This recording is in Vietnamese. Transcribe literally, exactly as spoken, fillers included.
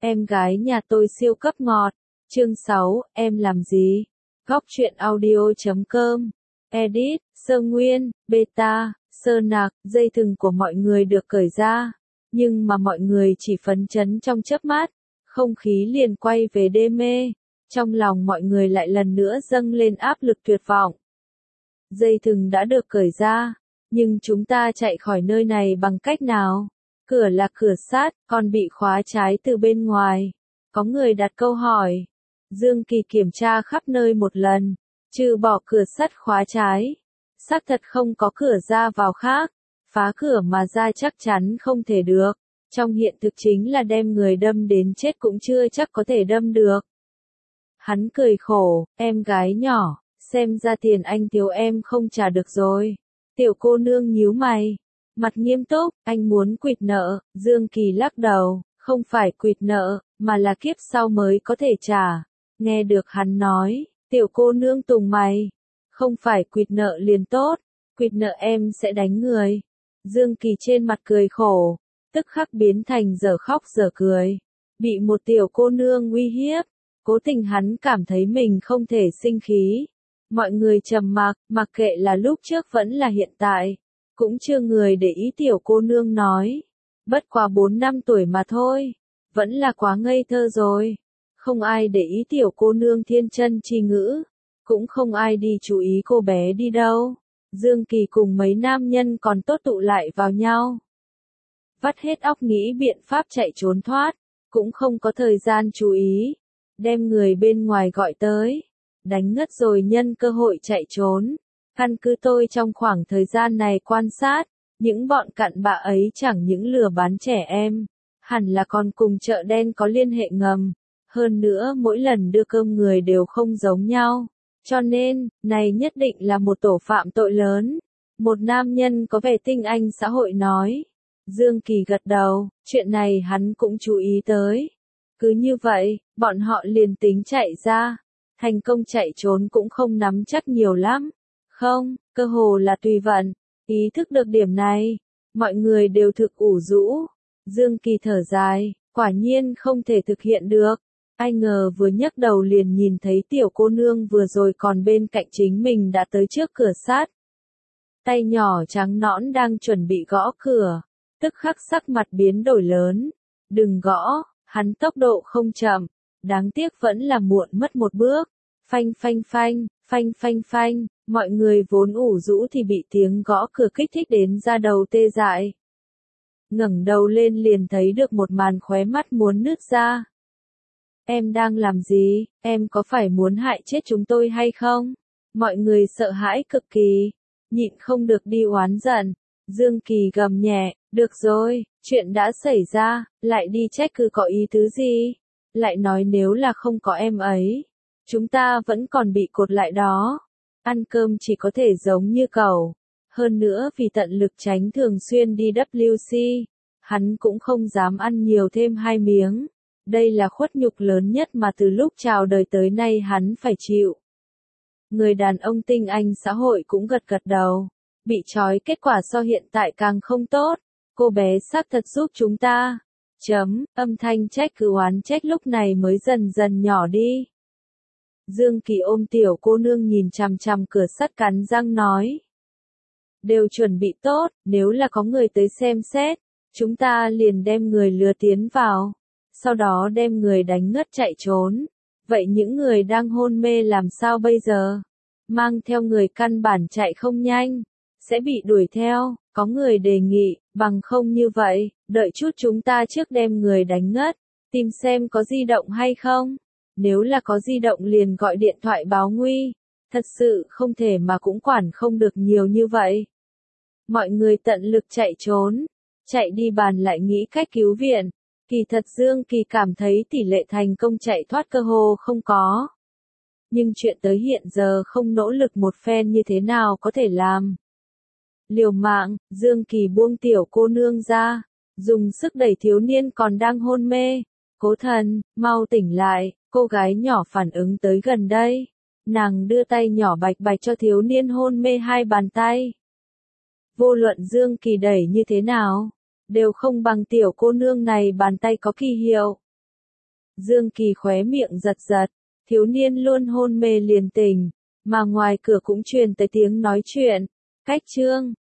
Em gái nhà tôi siêu cấp ngọt. Chương sáu, em làm gì? Góc truyện audio chấm com. Edit, Sơ Nguyên, Beta, Sơ Nạc, dây thừng của mọi người được cởi ra. Nhưng mà mọi người chỉ phấn chấn trong chớp mắt. Không khí liền quay về đê mê. Trong lòng mọi người lại lần nữa dâng lên áp lực tuyệt vọng. Dây thừng đã được cởi ra. Nhưng chúng ta chạy khỏi nơi này bằng cách nào? Cửa là cửa sắt, còn bị khóa trái từ bên ngoài. Có người đặt câu hỏi. Dương Kỳ kiểm tra khắp nơi một lần, trừ bỏ cửa sắt khóa trái. Xác thật không có cửa ra vào khác. Phá cửa mà ra chắc chắn không thể được. Trong hiện thực chính là đem người đâm đến chết cũng chưa chắc có thể đâm được. Hắn cười khổ, em gái nhỏ, xem ra tiền anh thiếu em không trả được rồi. Tiểu cô nương nhíu mày. Mặt nghiêm túc, anh muốn quỵt nợ. Dương Kỳ lắc đầu, không phải quỵt nợ, mà là kiếp sau mới có thể trả. Nghe được hắn nói, tiểu cô nương tùng mày. Không phải quỵt nợ liền tốt, quỵt nợ em sẽ đánh người. Dương Kỳ trên mặt cười khổ, tức khắc biến thành dở khóc dở cười. Bị một tiểu cô nương uy hiếp, cố tình hắn cảm thấy mình không thể sinh khí. Mọi người trầm mặc, mặc kệ là lúc trước vẫn là hiện tại. Cũng chưa người để ý tiểu cô nương nói. Bất quá bốn năm tuổi mà thôi. Vẫn là quá ngây thơ rồi. Không ai để ý tiểu cô nương thiên chân chi ngữ. Cũng không ai đi chú ý cô bé đi đâu. Dương Kỳ cùng mấy nam nhân còn tốt tụ lại vào nhau. Vắt hết óc nghĩ biện pháp chạy trốn thoát. Cũng không có thời gian chú ý. Đem người bên ngoài gọi tới. Đánh ngất rồi nhân cơ hội chạy trốn. Căn cứ tôi trong khoảng thời gian này quan sát, những bọn cặn bạ ấy chẳng những lừa bán trẻ em, hẳn là còn cùng chợ đen có liên hệ ngầm. Hơn nữa mỗi lần đưa cơm người đều không giống nhau. Cho nên, này nhất định là một tổ phạm tội lớn. Một nam nhân có vẻ tinh anh xã hội nói. Dương Kỳ gật đầu, chuyện này hắn cũng chú ý tới. Cứ như vậy, bọn họ liền tính chạy ra. Thành công chạy trốn cũng không nắm chắc nhiều lắm. Không, cơ hồ là tùy vận. Ý thức được điểm này, mọi người đều thực ủ rũ. Dương Kỳ thở dài, quả nhiên không thể thực hiện được. Ai ngờ vừa nhấc đầu liền nhìn thấy tiểu cô nương vừa rồi còn bên cạnh chính mình đã tới trước cửa sắt. Tay nhỏ trắng nõn đang chuẩn bị gõ cửa, tức khắc sắc mặt biến đổi lớn. Đừng gõ, hắn tốc độ không chậm, đáng tiếc vẫn là muộn mất một bước. Phanh phanh phanh, phanh phanh phanh, mọi người vốn ủ rũ thì bị tiếng gõ cửa kích thích đến da đầu tê dại. Ngẩng đầu lên liền thấy được một màn khóe mắt muốn nứt ra. Em đang làm gì, em có phải muốn hại chết chúng tôi hay không? Mọi người sợ hãi cực kỳ, nhịn không được đi oán giận. Dương Kỳ gầm nhẹ, được rồi, chuyện đã xảy ra, lại đi trách cứ có ý tứ gì? Lại nói nếu là không có em ấy, chúng ta vẫn còn bị cột lại đó. Ăn cơm chỉ có thể giống như cẩu. Hơn nữa vì tận lực tránh thường xuyên đi vê kép xê, hắn cũng không dám ăn nhiều thêm hai miếng. Đây là khuất nhục lớn nhất mà từ lúc chào đời tới nay hắn phải chịu. Người đàn ông tinh anh xã hội cũng gật gật đầu. Bị trói kết quả so hiện tại càng không tốt. Cô bé xác thật giúp chúng ta. Chấm, âm thanh trách cứ oán trách lúc này mới dần dần nhỏ đi. Dương Kỳ ôm tiểu cô nương nhìn chằm chằm cửa sắt cắn răng nói. Đều chuẩn bị tốt, nếu là có người tới xem xét, chúng ta liền đem người lừa tiến vào, sau đó đem người đánh ngất chạy trốn. Vậy những người đang hôn mê làm sao bây giờ? Mang theo người căn bản chạy không nhanh, sẽ bị đuổi theo. Có người đề nghị, bằng không như vậy, đợi chút chúng ta trước đem người đánh ngất, tìm xem có di động hay không. Nếu là có di động liền gọi điện thoại báo nguy. Thật sự không thể mà cũng quản không được nhiều như vậy. Mọi người tận lực chạy trốn. Chạy đi bàn lại nghĩ cách cứu viện. Kỳ thật Dương Kỳ cảm thấy tỷ lệ thành công chạy thoát cơ hồ không có. Nhưng chuyện tới hiện giờ không nỗ lực một phen như thế nào có thể làm. Liều mạng, Dương Kỳ buông tiểu cô nương ra. Dùng sức đẩy thiếu niên còn đang hôn mê. Cố thần, mau tỉnh lại. Cô gái nhỏ phản ứng tới gần đây. Nàng đưa tay nhỏ bạch bạch cho thiếu niên hôn mê hai bàn tay. Vô luận Dương Kỳ đẩy như thế nào, đều không bằng tiểu cô nương này bàn tay có kỳ hiệu. Dương Kỳ khóe miệng giật giật, thiếu niên luôn hôn mê liền tỉnh, mà ngoài cửa cũng truyền tới tiếng nói chuyện. Cách Trương